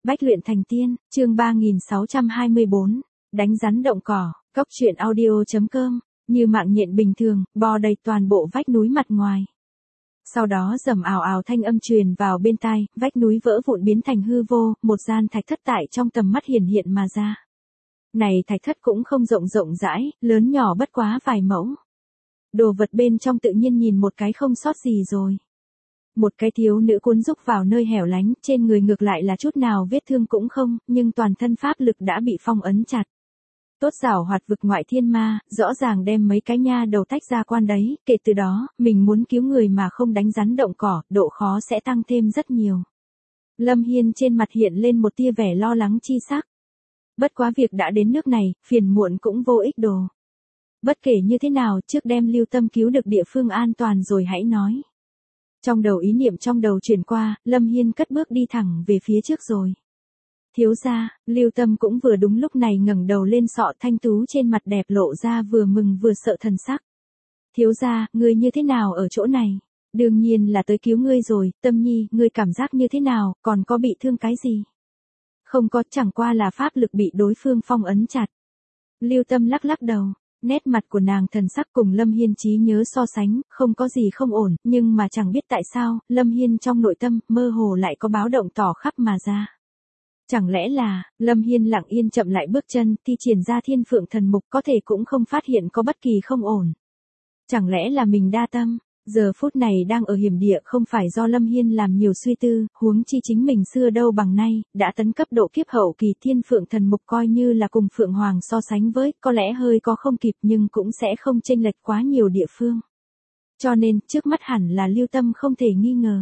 Bách luyện thành tiên, chương 3624, đánh rắn động cỏ, Cốc truyện audio.com, như mạng nhện bình thường, bò đầy toàn bộ vách núi mặt ngoài. Sau đó rầm ào ào thanh âm truyền vào bên tai, vách núi vỡ vụn biến thành hư vô, một gian thạch thất tại trong tầm mắt hiển hiện mà ra. Này thạch thất cũng không rộng rãi, lớn nhỏ bất quá vài mẫu. Đồ vật bên trong tự nhiên nhìn một cái không sót gì rồi. Một cái thiếu nữ cuốn rúc vào nơi hẻo lánh, trên người ngược lại là chút nào vết thương cũng không, nhưng toàn thân pháp lực đã bị phong ấn chặt. Tốt giảo hoạt vực ngoại thiên ma, rõ ràng đem mấy cái nha đầu tách ra quan đấy, kể từ đó, mình muốn cứu người mà không đánh rắn động cỏ, độ khó sẽ tăng thêm rất nhiều. Lâm Hiên trên mặt hiện lên một tia vẻ lo lắng chi sắc. Bất quá việc đã đến nước này, phiền muộn cũng vô ích đồ. Bất kể như thế nào, trước đem Lưu Tâm cứu được địa phương an toàn rồi hãy nói. Trong đầu ý niệm trong đầu chuyển qua, Lâm Hiên cất bước đi thẳng về phía trước rồi. Thiếu gia, Lưu Tâm cũng vừa đúng lúc này ngẩng đầu lên, sọ thanh tú trên mặt đẹp lộ ra vừa mừng vừa sợ thần sắc. Thiếu gia, ngươi như thế nào ở chỗ này? Đương nhiên là tới cứu ngươi rồi, Tâm Nhi, ngươi cảm giác như thế nào, còn có bị thương cái gì? Không có, chẳng qua là pháp lực bị đối phương phong ấn chặt. Lưu Tâm lắc lắc đầu. Nét mặt của nàng thần sắc cùng Lâm Hiên trí nhớ so sánh, không có gì không ổn, nhưng mà chẳng biết tại sao, Lâm Hiên trong nội tâm, mơ hồ lại có báo động tỏ khắp mà ra. Chẳng lẽ là, Lâm Hiên lặng yên chậm lại bước chân, thi triển ra thiên phượng thần mục có thể cũng không phát hiện có bất kỳ không ổn. Chẳng lẽ là mình đa tâm, giờ phút này đang ở hiểm địa không phải do Lâm Hiên làm nhiều suy tư, huống chi chính mình xưa đâu bằng nay, đã tấn cấp độ kiếp hậu kỳ thiên phượng thần mục coi như là cùng Phượng Hoàng so sánh với, có lẽ hơi có không kịp nhưng cũng sẽ không chênh lệch quá nhiều địa phương. Cho nên, trước mắt hẳn là Lưu Tâm không thể nghi ngờ.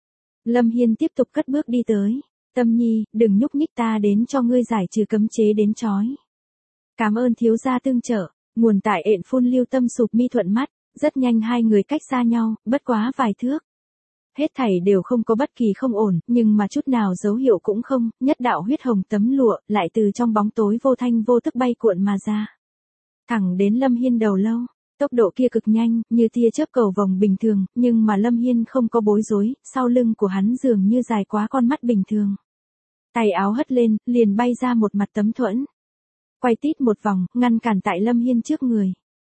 Lâm Hiên tiếp tục cất bước đi tới. Tâm Nhi, đừng nhúc nhích, ta đến cho ngươi giải trừ cấm chế đến chói. Cảm ơn thiếu gia tương trợ, nguồn tại ện phun Lưu Tâm sụp mi thuận mắt, rất nhanh hai người cách xa nhau, bất quá vài thước. Hết thảy đều không có bất kỳ không ổn, nhưng mà chút nào dấu hiệu cũng không, nhất đạo huyết hồng tấm lụa, lại từ trong bóng tối vô thanh vô tức bay cuộn mà ra. Thẳng đến Lâm Hiên đầu lâu, tốc độ kia cực nhanh, như tia chớp cầu vồng bình thường, nhưng mà Lâm Hiên không có bối rối, sau lưng của hắn dường như dài quá con mắt bình thường. Tay áo hất lên, liền bay ra một mặt tấm thuẫn. Quay tít một vòng, ngăn cản tại Lâm Hiên trước người.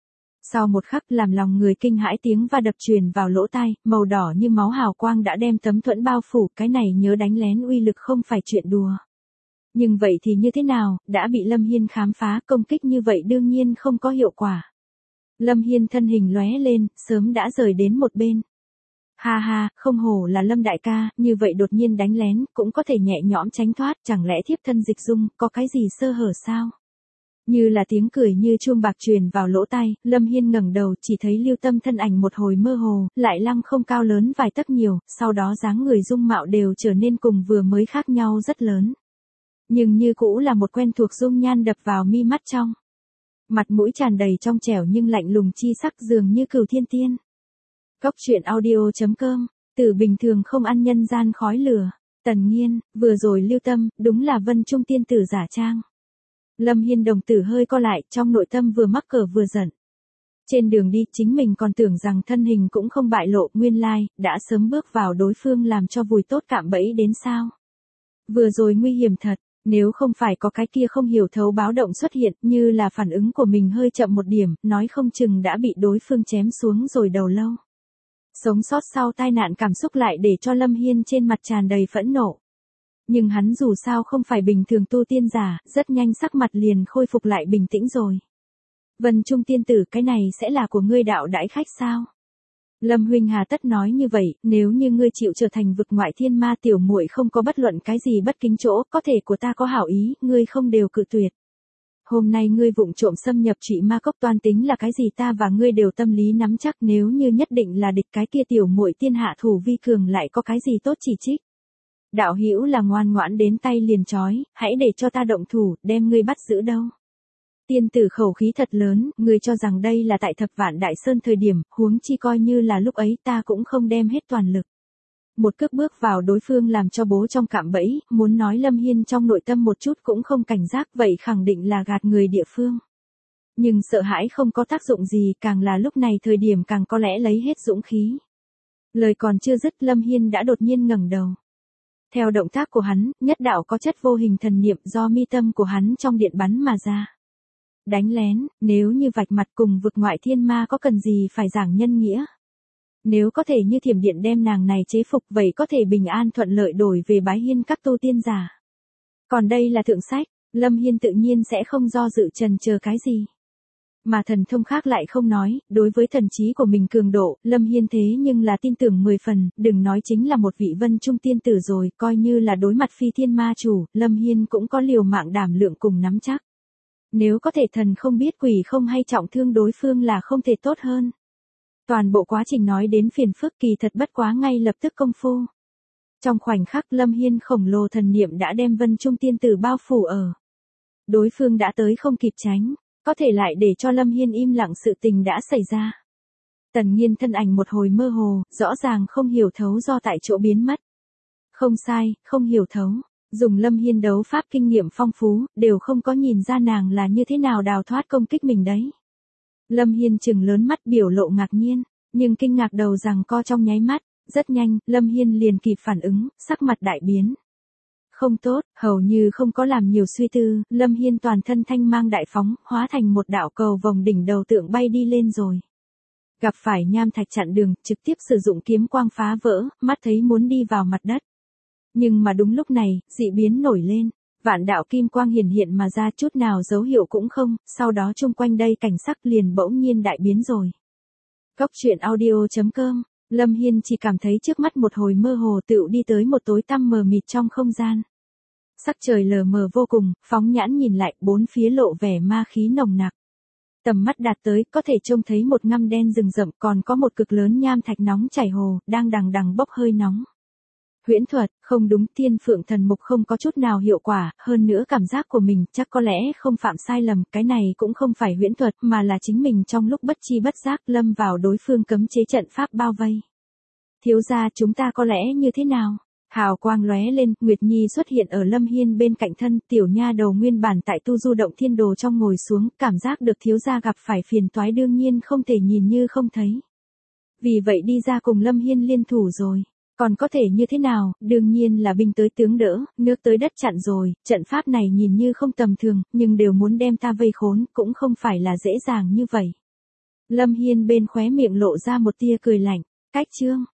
Sau một khắc làm lòng người kinh hãi tiếng va đập truyền vào lỗ tai, màu đỏ như máu hào quang đã đem tấm thuẫn bao phủ, cái này nhớ đánh lén uy lực không phải chuyện đùa. Nhưng vậy thì như thế nào, đã bị Lâm Hiên khám phá, công kích như vậy đương nhiên không có hiệu quả. Lâm Hiên thân hình lóe lên, sớm đã rời đến một bên. Ha ha, không hổ là Lâm đại ca, như vậy đột nhiên đánh lén, cũng có thể nhẹ nhõm tránh thoát, chẳng lẽ thiếp thân dịch dung, có cái gì sơ hở sao? Như là tiếng cười như chuông bạc truyền vào lỗ tai, Lâm Hiên ngẩng đầu chỉ thấy Lưu Tâm thân ảnh một hồi mơ hồ, lại lăng không cao lớn vài tấc nhiều, sau đó dáng người dung mạo đều trở nên cùng vừa mới khác nhau rất lớn. Nhưng như cũ là một quen thuộc dung nhan đập vào mi mắt trong. Mặt mũi tràn đầy trong trẻo nhưng lạnh lùng chi sắc dường như cửu thiên tiên. Cốc truyện audio.com, từ bình thường không ăn nhân gian khói lửa, Tần Nghiên, vừa rồi Lưu Tâm, đúng là Vân Trung tiên tử giả trang. Lâm Hiên đồng tử hơi co lại, trong nội tâm vừa mắc cỡ vừa giận. Trên đường đi, chính mình còn tưởng rằng thân hình cũng không bại lộ, nguyên lai, đã sớm bước vào đối phương làm cho vùi tốt cạm bẫy đến sao. Vừa rồi nguy hiểm thật, nếu không phải có cái kia không hiểu thấu báo động xuất hiện, như là phản ứng của mình hơi chậm một điểm, nói không chừng đã bị đối phương chém xuống rồi đầu lâu. Sống sót sau tai nạn cảm xúc lại để cho Lâm Hiên trên mặt tràn đầy phẫn nộ. Nhưng hắn dù sao không phải bình thường tu tiên giả, rất nhanh sắc mặt liền khôi phục lại bình tĩnh rồi. Vân Trung tiên tử, cái này sẽ là của ngươi đạo đãi khách sao? Lâm huynh hà tất nói như vậy, nếu như ngươi chịu trở thành vực ngoại thiên ma, tiểu muội không có bất luận cái gì bất kính chỗ, có thể của ta có hảo ý, ngươi không đều cự tuyệt. Hôm nay ngươi vụng trộm xâm nhập Trụy Ma Cốc, toan tính là cái gì, ta và ngươi đều tâm lý nắm chắc, nếu như nhất định là địch, cái kia tiểu muội tiên hạ thủ vi cường lại có cái gì tốt chỉ trích. Đạo hữu là ngoan ngoãn đến tay liền chói, hãy để cho ta động thủ, đem ngươi bắt giữ đâu. Tiên tử khẩu khí thật lớn, ngươi cho rằng đây là tại Thập Vạn Đại Sơn thời điểm, huống chi coi như là lúc ấy ta cũng không đem hết toàn lực. Một cước bước vào đối phương làm cho bố trong cạm bẫy, muốn nói Lâm Hiên trong nội tâm một chút cũng không cảnh giác, vậy khẳng định là gạt người địa phương. Nhưng sợ hãi không có tác dụng gì, càng là lúc này thời điểm càng có lẽ lấy hết dũng khí. Lời còn chưa dứt, Lâm Hiên đã đột nhiên ngẩng đầu. Theo động tác của hắn, nhất đạo có chất vô hình thần niệm do mi tâm của hắn trong điện bắn mà ra. Đánh lén, nếu như vạch mặt cùng vực ngoại thiên ma có cần gì phải giảng nhân nghĩa. Nếu có thể như thiểm điện đem nàng này chế phục vậy có thể bình an thuận lợi đổi về bái hiên các tu tiên giả. Còn đây là thượng sách, Lâm Hiên tự nhiên sẽ không do dự trần chờ cái gì. Mà thần thông khác lại không nói, đối với thần trí của mình cường độ, Lâm Hiên thế nhưng là tin tưởng 10 phần, đừng nói chính là một vị vân trung tiên tử rồi, coi như là đối mặt phi thiên ma chủ, Lâm Hiên cũng có liều mạng đảm lượng cùng nắm chắc. Nếu có thể thần không biết quỷ không hay trọng thương đối phương là không thể tốt hơn. Toàn bộ quá trình nói đến phiền phức kỳ thật bất quá ngay lập tức công phu. Trong khoảnh khắc Lâm Hiên khổng lồ thần niệm đã đem vân trung tiên tử bao phủ ở. Đối phương đã tới không kịp tránh, có thể lại để cho Lâm Hiên im lặng sự tình đã xảy ra. Tần Nghiên thân ảnh một hồi mơ hồ, rõ ràng không hiểu thấu do tại chỗ biến mất. Không sai, không hiểu thấu. Dùng Lâm Hiên đấu pháp kinh nghiệm phong phú, đều không có nhìn ra nàng là như thế nào đào thoát công kích mình đấy. Lâm Hiên trừng lớn mắt biểu lộ ngạc nhiên, nhưng kinh ngạc đầu rằng co trong nháy mắt, rất nhanh, Lâm Hiên liền kịp phản ứng, sắc mặt đại biến. Không tốt, hầu như không có làm nhiều suy tư, Lâm Hiên toàn thân thanh mang đại phóng, hóa thành một đạo cầu vòng đỉnh đầu tượng bay đi lên rồi. Gặp phải nham thạch chặn đường, trực tiếp sử dụng kiếm quang phá vỡ, mắt thấy muốn đi vào mặt đất. Nhưng mà đúng lúc này, dị biến nổi lên, vạn đạo kim quang hiển hiện mà ra chút nào dấu hiệu cũng không, sau đó chung quanh đây cảnh sắc liền bỗng nhiên đại biến rồi. Cốc truyện audio.com, Lâm Hiên chỉ cảm thấy trước mắt một hồi mơ hồ tựu đi tới một tối tăm mờ mịt trong không gian. Sắc trời lờ mờ vô cùng, phóng nhãn nhìn lại, bốn phía lộ vẻ ma khí nồng nặc. Tầm mắt đạt tới, có thể trông thấy một ngăm đen rừng rậm, còn có một cực lớn nham thạch nóng chảy hồ, đang đằng đằng bốc hơi nóng. Huyễn thuật, không đúng, Thiên Phượng Thần Mục không có chút nào hiệu quả, hơn nữa cảm giác của mình chắc có lẽ không phạm sai lầm, cái này cũng không phải huyễn thuật mà là chính mình trong lúc bất chi bất giác lâm vào đối phương cấm chế trận pháp bao vây. Thiếu gia chúng ta có lẽ như thế nào? Hào quang lóe lên, Nguyệt Nhi xuất hiện ở Lâm Hiên bên cạnh thân, tiểu nha đầu nguyên bản tại tu du động thiên đồ trong ngồi xuống, cảm giác được thiếu gia gặp phải phiền toái đương nhiên không thể nhìn như không thấy. Vì vậy đi ra cùng Lâm Hiên liên thủ rồi. Còn có thể như thế nào, đương nhiên là binh tới tướng đỡ, nước tới đất chặn rồi, trận pháp này nhìn như không tầm thường, nhưng đều muốn đem ta vây khốn, cũng không phải là dễ dàng như vậy. Lâm Hiên bên khóe miệng lộ ra một tia cười lạnh, cách chương.